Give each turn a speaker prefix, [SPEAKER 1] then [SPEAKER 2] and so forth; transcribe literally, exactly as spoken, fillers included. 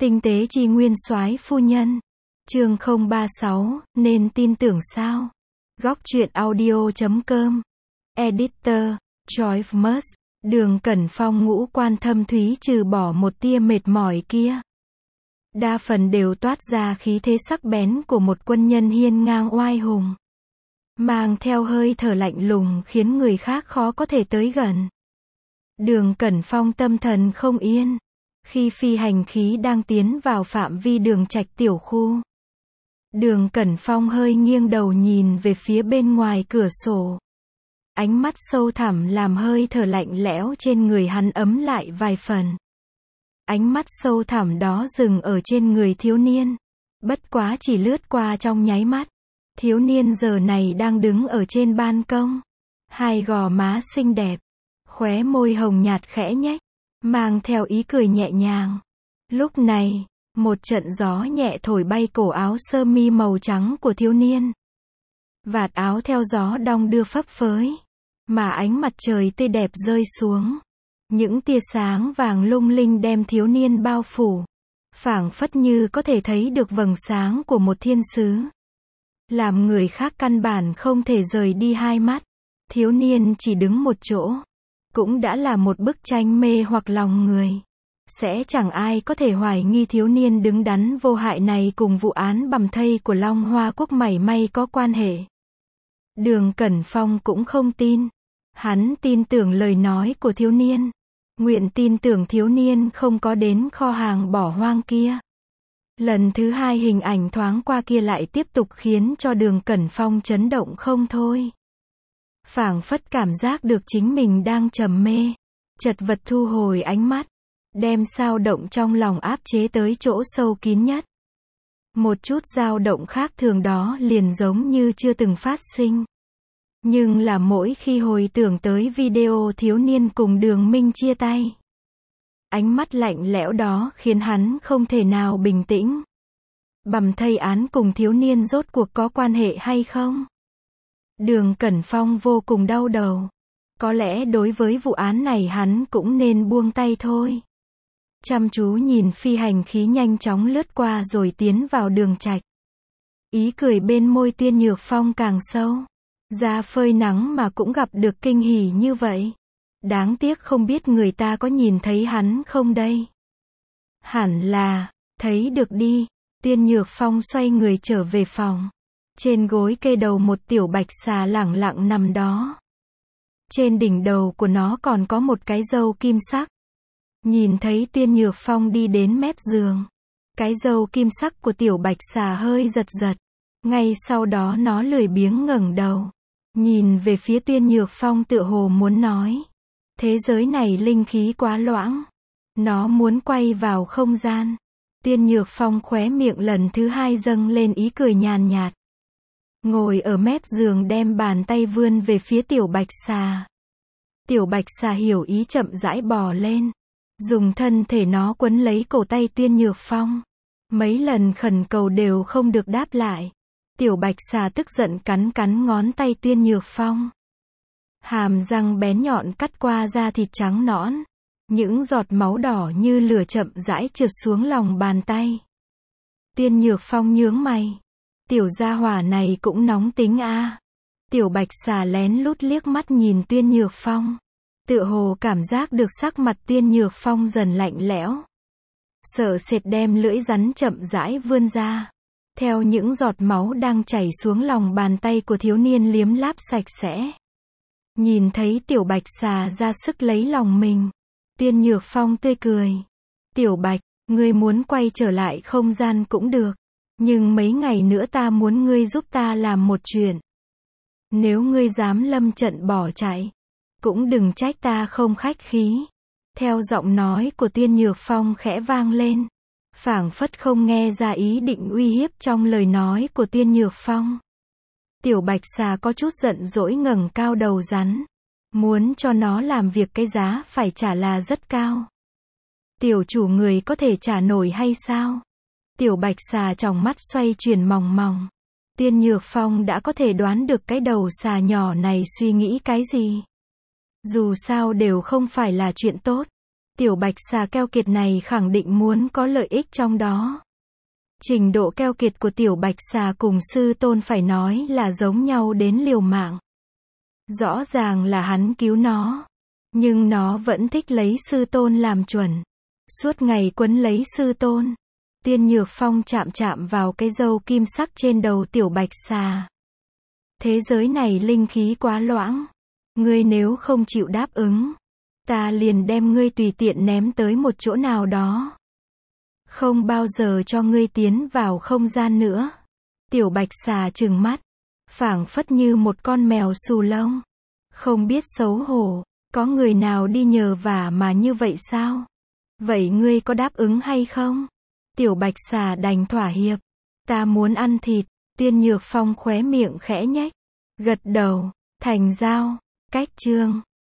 [SPEAKER 1] Tinh tế chi nguyên soái phu nhân. Chương không ba sáu, nên tin tưởng sao? Góc truyện audio chấm com. Editor, Joy Must. Đường Cẩn Phong ngũ quan thâm thúy trừ bỏ một tia mệt mỏi kia. Đa phần đều toát ra khí thế sắc bén của một quân nhân hiên ngang oai hùng. Mang theo hơi thở lạnh lùng khiến người khác khó có thể tới gần. Đường Cẩn Phong tâm thần không yên. Khi phi hành khí đang tiến vào phạm vi đường trạch tiểu khu. Đường Cẩn Phong hơi nghiêng đầu nhìn về phía bên ngoài cửa sổ. Ánh mắt sâu thẳm làm hơi thở lạnh lẽo trên người hắn ấm lại vài phần. Ánh mắt sâu thẳm đó dừng ở trên người thiếu niên. Bất quá chỉ lướt qua trong nháy mắt. Thiếu niên giờ này đang đứng ở trên ban công. Hai gò má xinh đẹp. Khóe môi hồng nhạt khẽ nhếch. Mang theo ý cười nhẹ nhàng. Lúc này, một trận gió nhẹ thổi bay cổ áo sơ mi màu trắng của thiếu niên. Vạt áo theo gió đong đưa phấp phới. Mà ánh mặt trời tươi đẹp rơi xuống. Những tia sáng vàng lung linh đem thiếu niên bao phủ. Phảng phất như có thể thấy được vầng sáng của một thiên sứ. Làm người khác căn bản không thể rời đi hai mắt. Thiếu niên chỉ đứng một chỗ. Cũng đã là một bức tranh mê hoặc lòng người. Sẽ chẳng ai có thể hoài nghi thiếu niên đứng đắn vô hại này cùng vụ án bầm thây của Long Hoa Quốc mảy may có quan hệ. Đường Cẩn Phong cũng không tin. Hắn tin tưởng lời nói của thiếu niên. Nguyện tin tưởng thiếu niên không có đến kho hàng bỏ hoang kia. Lần thứ hai hình ảnh thoáng qua kia lại tiếp tục khiến cho Đường Cẩn Phong chấn động không thôi. Phảng phất cảm giác được chính mình đang trầm mê. Chật vật thu hồi ánh mắt. Đem dao động trong lòng áp chế tới chỗ sâu kín nhất. Một chút dao động khác thường đó liền giống như chưa từng phát sinh. Nhưng là mỗi khi hồi tưởng tới video thiếu niên cùng Đường Minh chia tay. Ánh mắt lạnh lẽo đó khiến hắn không thể nào bình tĩnh. Bầm thây án cùng thiếu niên rốt cuộc có quan hệ hay không? Đường Cẩn Phong vô cùng đau đầu. Có lẽ đối với vụ án này hắn cũng nên buông tay thôi. Chăm chú nhìn phi hành khí nhanh chóng lướt qua rồi tiến vào đường trạch. Ý cười bên môi Tuyên Nhược Phong càng sâu. Ra phơi nắng mà cũng gặp được kinh hỉ như vậy. Đáng tiếc không biết người ta có nhìn thấy hắn không đây. Hẳn là, thấy được đi. Tuyên Nhược Phong xoay người trở về phòng. Trên gối kê đầu một tiểu bạch xà lẳng lặng nằm đó. Trên đỉnh đầu của nó còn có một cái râu kim sắc. Nhìn thấy Tuyên Nhược Phong đi đến mép giường. Cái râu kim sắc của tiểu bạch xà hơi giật giật. Ngay sau đó nó lười biếng ngẩng đầu. Nhìn về phía Tuyên Nhược Phong tựa hồ muốn nói. Thế giới này linh khí quá loãng. Nó muốn quay vào không gian. Tuyên Nhược Phong khóe miệng lần thứ hai dâng lên ý cười nhàn nhạt. Ngồi ở mép giường đem bàn tay vươn về phía tiểu bạch xà. Tiểu bạch xà hiểu ý chậm rãi bò lên. Dùng thân thể nó quấn lấy cổ tay Tuyên Nhược Phong. Mấy lần khẩn cầu đều không được đáp lại. Tiểu bạch xà tức giận cắn cắn ngón tay Tuyên Nhược Phong. Hàm răng bén nhọn cắt qua da thịt trắng nõn. Những giọt máu đỏ như lửa chậm rãi trượt xuống lòng bàn tay. Tuyên Nhược Phong nhướng mày. Tiểu gia hỏa này cũng nóng tính a. À. Tiểu bạch xà lén lút liếc mắt nhìn Tuyên Nhược Phong. Tựa hồ cảm giác được sắc mặt Tuyên Nhược Phong dần lạnh lẽo. Sợ sệt đem lưỡi rắn chậm rãi vươn ra. Theo những giọt máu đang chảy xuống lòng bàn tay của thiếu niên liếm láp sạch sẽ. Nhìn thấy tiểu bạch xà ra sức lấy lòng mình. Tuyên Nhược Phong tươi cười. Tiểu bạch, ngươi muốn quay trở lại không gian cũng được. Nhưng mấy ngày nữa ta muốn ngươi giúp ta làm một chuyện. Nếu ngươi dám lâm trận bỏ chạy. Cũng đừng trách ta không khách khí. Theo giọng nói của Tuyên Nhược Phong khẽ vang lên. Phảng phất không nghe ra ý định uy hiếp trong lời nói của Tuyên Nhược Phong. Tiểu bạch xà có chút giận dỗi ngẩng cao đầu rắn. Muốn cho nó làm việc cái giá phải trả là rất cao. Tiểu chủ người có thể trả nổi hay sao? Tiểu bạch xà trong mắt xoay chuyển mòng mòng. Tuyên Nhược Phong đã có thể đoán được cái đầu xà nhỏ này suy nghĩ cái gì. Dù sao đều không phải là chuyện tốt. Tiểu bạch xà keo kiệt này khẳng định muốn có lợi ích trong đó. Trình độ keo kiệt của tiểu bạch xà cùng sư tôn phải nói là giống nhau đến liều mạng. Rõ ràng là hắn cứu nó, nhưng nó vẫn thích lấy sư tôn làm chuẩn. Suốt ngày quấn lấy sư tôn. Tiên Nhược Phong chạm chạm vào cái râu kim sắc trên đầu tiểu bạch xà. Thế giới này linh khí quá loãng. Ngươi nếu không chịu đáp ứng, ta liền đem ngươi tùy tiện ném tới một chỗ nào đó. Không bao giờ cho ngươi tiến vào không gian nữa. Tiểu bạch xà trừng mắt, phảng phất như một con mèo xù lông. Không biết xấu hổ, có người nào đi nhờ vả mà như vậy sao? Vậy ngươi có đáp ứng hay không? Tiểu bạch xà đành thỏa hiệp. Ta muốn ăn thịt. Tiên Nhược Phong khóe miệng khẽ nhếch, gật đầu, thành giao. Cách chương